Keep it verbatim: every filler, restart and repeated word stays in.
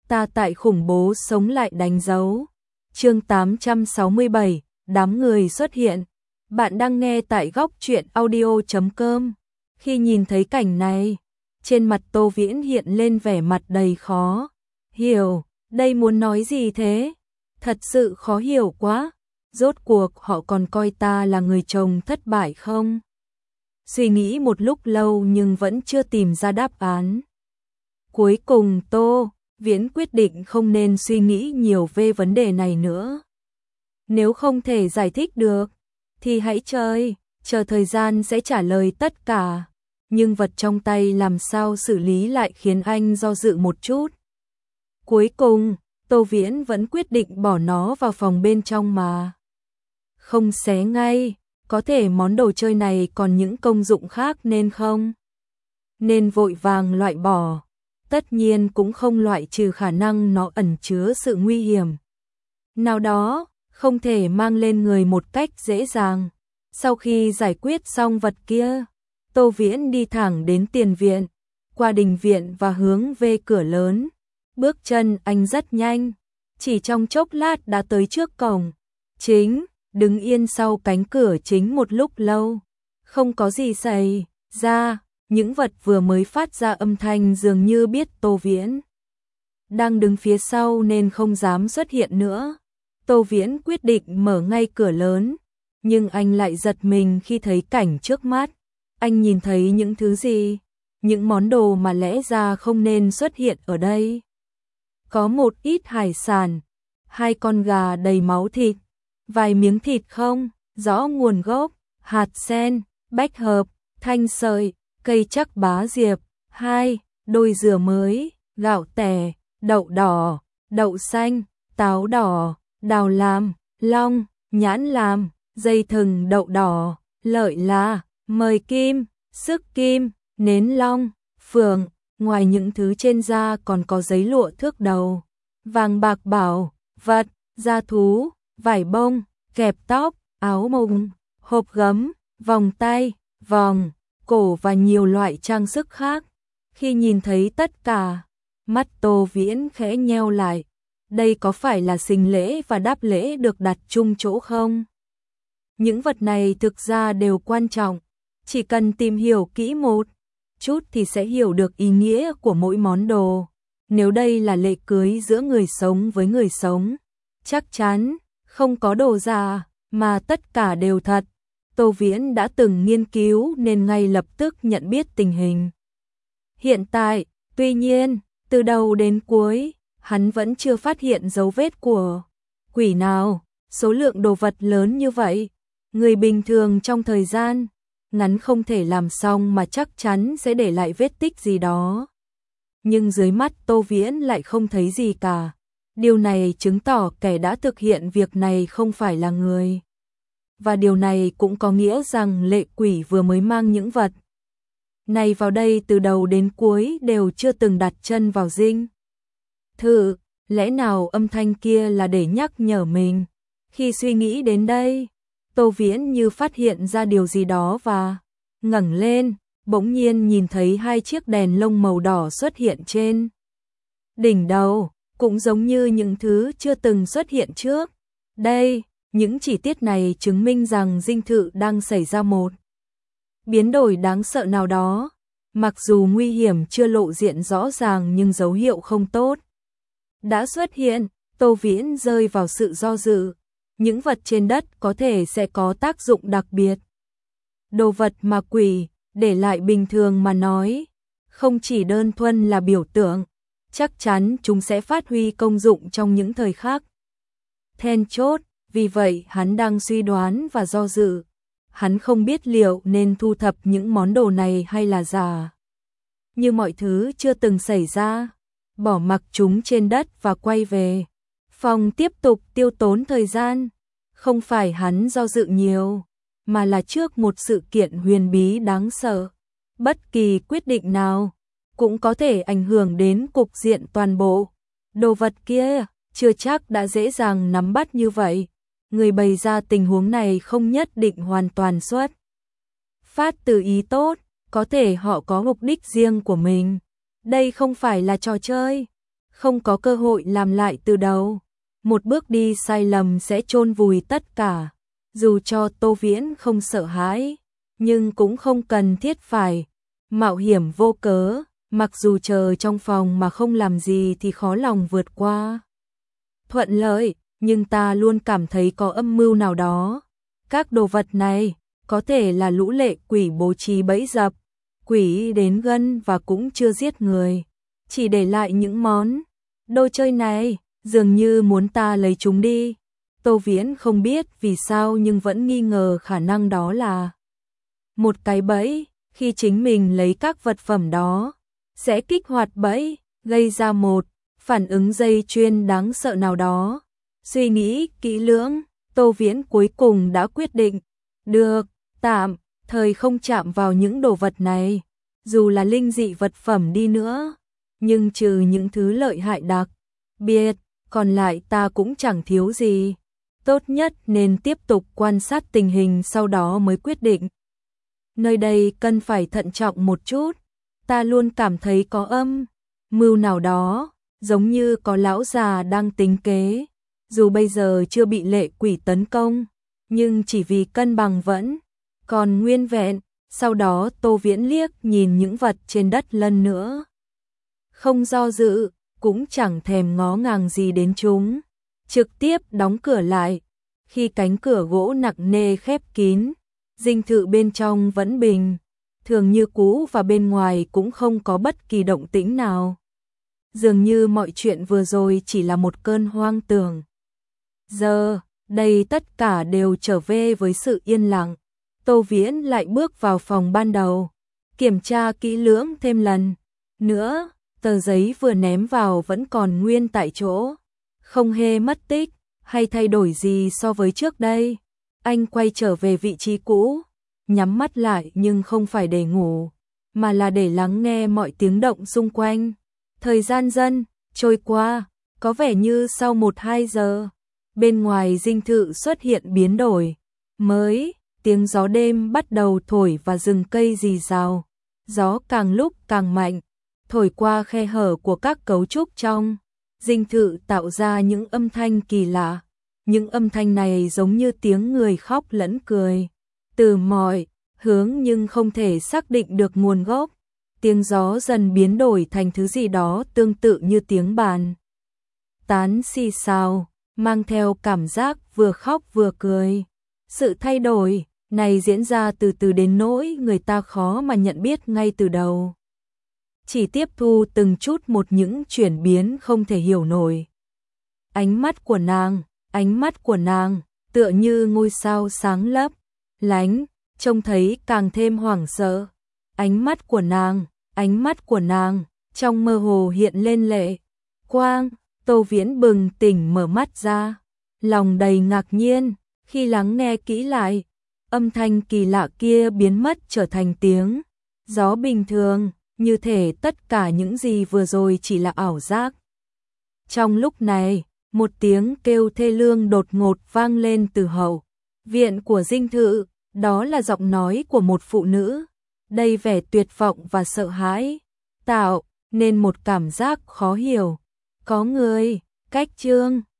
Ta tại khủng bố sống lại đánh dấu. Chương tám trăm sáu mươi bảy, đám người xuất hiện. Bạn đang nghe tại góc truyện audio chấm com. Khi nhìn thấy cảnh này, trên mặt Tô Viễn hiện lên vẻ mặt đầy khó hiểu, đây muốn nói gì thế? Thật sự khó hiểu quá. Rốt cuộc họ còn coi ta là người chồng thất bại không? Suy nghĩ một lúc lâu nhưng vẫn chưa tìm ra đáp án. Cuối cùng Tô Viễn quyết định không nên suy nghĩ nhiều về vấn đề này nữa. Nếu không thể giải thích được, thì hãy chơi, chờ thời gian sẽ trả lời tất cả. Nhưng vật trong tay làm sao xử lý lại khiến anh do dự một chút. Cuối cùng, Tô Viễn vẫn quyết định bỏ nó vào phòng bên trong mà không xé ngay, có thể món đồ chơi này còn những công dụng khác nên không nên vội vàng loại bỏ. Tất nhiên cũng không loại trừ khả năng nó ẩn chứa sự nguy hiểm nào đó, không thể mang lên người một cách dễ dàng. Sau khi giải quyết xong vật kia, Tô Viễn đi thẳng đến tiền viện, qua đình viện và hướng về cửa lớn. Bước chân anh rất nhanh, chỉ trong chốc lát đã tới trước cổng chính, đứng yên sau cánh cửa chính một lúc lâu. Không có gì xảy ra, những vật vừa mới phát ra âm thanh dường như biết Tô Viễn đang đứng phía sau nên không dám xuất hiện nữa. Tô Viễn quyết định mở ngay cửa lớn, nhưng anh lại giật mình khi thấy cảnh trước mắt. Anh nhìn thấy những thứ gì? Những món đồ mà lẽ ra không nên xuất hiện ở đây. Có một ít hải sản, hai con gà đầy máu thịt, vài miếng thịt không rõ nguồn gốc, hạt sen, bách hợp, thanh sợi, cây chắc bá diệp, hai đôi dừa mới, gạo tẻ, đậu đỏ, đậu xanh, táo đỏ, đào làm, long, nhãn làm, dây thừng đậu đỏ, lợi la, mời kim, sức kim, nến long, phượng. Ngoài những thứ trên da còn có giấy lụa thước đầu, vàng bạc bảo vật, da thú, vải bông, kẹp tóc, áo mùng, hộp gấm, vòng tay, vòng, cổ và nhiều loại trang sức khác. Khi nhìn thấy tất cả, mắt Tô Viễn khẽ nheo lại. Đây có phải là sinh lễ và đáp lễ được đặt chung chỗ không? Những vật này thực ra đều quan trọng, chỉ cần tìm hiểu kỹ một chút thì sẽ hiểu được ý nghĩa của mỗi món đồ. Nếu đây là lễ cưới giữa người sống với người sống, chắc chắn không có đồ giả, mà tất cả đều thật. Tô Viễn đã từng nghiên cứu nên ngay lập tức nhận biết tình hình hiện tại. Tuy nhiên, từ đầu đến cuối, hắn vẫn chưa phát hiện dấu vết của quỷ nào. Số lượng đồ vật lớn như vậy, người bình thường trong thời gian ngắn không thể làm xong mà chắc chắn sẽ để lại vết tích gì đó. Nhưng dưới mắt Tô Viễn lại không thấy gì cả. Điều này chứng tỏ kẻ đã thực hiện việc này không phải là người. Và điều này cũng có nghĩa rằng lệ quỷ vừa mới mang những vật này vào đây từ đầu đến cuối đều chưa từng đặt chân vào dinh thự. Lẽ nào âm thanh kia là để nhắc nhở mình? Khi suy nghĩ đến đây, Tô Viễn như phát hiện ra điều gì đó và ngẩng lên, bỗng nhiên nhìn thấy hai chiếc đèn lông màu đỏ xuất hiện trên đỉnh đầu, cũng giống như những thứ chưa từng xuất hiện trước. Đây, những chi tiết này chứng minh rằng dinh thự đang xảy ra một biến đổi đáng sợ nào đó. Mặc dù nguy hiểm chưa lộ diện rõ ràng nhưng dấu hiệu không tốt đã xuất hiện. Tô Viễn rơi vào sự do dự. Những vật trên đất có thể sẽ có tác dụng đặc biệt. Đồ vật mà quỷ để lại bình thường mà nói, không chỉ đơn thuần là biểu tượng, chắc chắn chúng sẽ phát huy công dụng trong những thời khắc then chốt. Vì vậy hắn đang suy đoán và do dự. Hắn không biết liệu nên thu thập những món đồ này hay là giả như mọi thứ chưa từng xảy ra, bỏ mặc chúng trên đất và quay về phòng tiếp tục tiêu tốn thời gian. Không phải hắn do dự nhiều, mà là trước một sự kiện huyền bí đáng sợ. Bất kỳ quyết định nào cũng có thể ảnh hưởng đến cục diện toàn bộ. Đồ vật kia chưa chắc đã dễ dàng nắm bắt như vậy. Người bày ra tình huống này không nhất định hoàn toàn xuất phát từ ý tốt, có thể họ có mục đích riêng của mình. Đây không phải là trò chơi. không có cơ hội làm lại từ đầu. Một bước đi sai lầm sẽ chôn vùi tất cả. Dù cho Tô Viễn không sợ hãi, nhưng cũng không cần thiết phải mạo hiểm vô cớ, mặc dù chờ trong phòng mà không làm gì thì khó lòng vượt qua. Thuận lợi, nhưng ta luôn cảm thấy có âm mưu nào đó. Các đồ vật này có thể là lũ lệ quỷ bố trí bẫy dập, quỷ đến gần và cũng chưa giết người, chỉ để lại những món đồ chơi này, dường như muốn ta lấy chúng đi. Tô Viễn không biết vì sao nhưng vẫn nghi ngờ khả năng đó là một cái bẫy, khi chính mình lấy các vật phẩm đó, sẽ kích hoạt bẫy, gây ra một phản ứng dây chuyền đáng sợ nào đó. Suy nghĩ kỹ lưỡng, Tô Viễn cuối cùng đã quyết định, được, tạm thời không chạm vào những đồ vật này, dù là linh dị vật phẩm đi nữa, nhưng trừ những thứ lợi hại đặc biệt, còn lại ta cũng chẳng thiếu gì. Tốt nhất nên tiếp tục quan sát tình hình sau đó mới quyết định. Nơi đây cần phải thận trọng một chút, ta luôn cảm thấy có âm mưu nào đó, giống như có lão già đang tính kế. Dù bây giờ chưa bị lệ quỷ tấn công, nhưng chỉ vì cân bằng vẫn còn nguyên vẹn. Sau đó Tô Viễn liếc nhìn những vật trên đất lần nữa, không do dự, cũng chẳng thèm ngó ngàng gì đến chúng, trực tiếp đóng cửa lại. Khi cánh cửa gỗ nặng nề khép kín, dinh thự bên trong vẫn bình thường như cũ và bên ngoài cũng không có bất kỳ động tĩnh nào. Dường như mọi chuyện vừa rồi chỉ là một cơn hoang tưởng. Giờ, đây tất cả đều trở về với sự yên lặng. Tô Viễn lại bước vào phòng ban đầu, kiểm tra kỹ lưỡng thêm lần nữa, tờ giấy vừa ném vào vẫn còn nguyên tại chỗ, không hề mất tích hay thay đổi gì so với trước đây. Anh quay trở về vị trí cũ, nhắm mắt lại nhưng không phải để ngủ, mà là để lắng nghe mọi tiếng động xung quanh. Thời gian dần trôi qua, có vẻ như sau một hai giờ, bên ngoài dinh thự xuất hiện biến đổi mới, tiếng gió đêm bắt đầu thổi và rừng cây rì rào, gió càng lúc càng mạnh, thổi qua khe hở của các cấu trúc trong dinh thự tạo ra những âm thanh kỳ lạ. Những âm thanh này giống như tiếng người khóc lẫn cười, từ mọi hướng nhưng không thể xác định được nguồn gốc. Tiếng gió dần biến đổi thành thứ gì đó tương tự như tiếng bàn tán xì xào, mang theo cảm giác vừa khóc vừa cười. Sự thay đổi này diễn ra từ từ đến nỗi người ta khó mà nhận biết ngay từ đầu. Chỉ tiếp thu từng chút một những chuyển biến không thể hiểu nổi. Ánh mắt của nàng, ánh mắt của nàng, tựa như ngôi sao sáng lấp lánh, trông thấy càng thêm hoảng sợ. Ánh mắt của nàng, ánh mắt của nàng, trong mơ hồ hiện lên lệ quang. Tô Viễn bừng tỉnh mở mắt ra, lòng đầy ngạc nhiên, khi lắng nghe kỹ lại, âm thanh kỳ lạ kia biến mất trở thành tiếng gió bình thường, như thể tất cả những gì vừa rồi chỉ là ảo giác. Trong lúc này, một tiếng kêu thê lương đột ngột vang lên từ hậu viện của dinh thự, đó là giọng nói của một phụ nữ, đầy vẻ tuyệt vọng và sợ hãi, tạo nên một cảm giác khó hiểu. Có người, cách Trương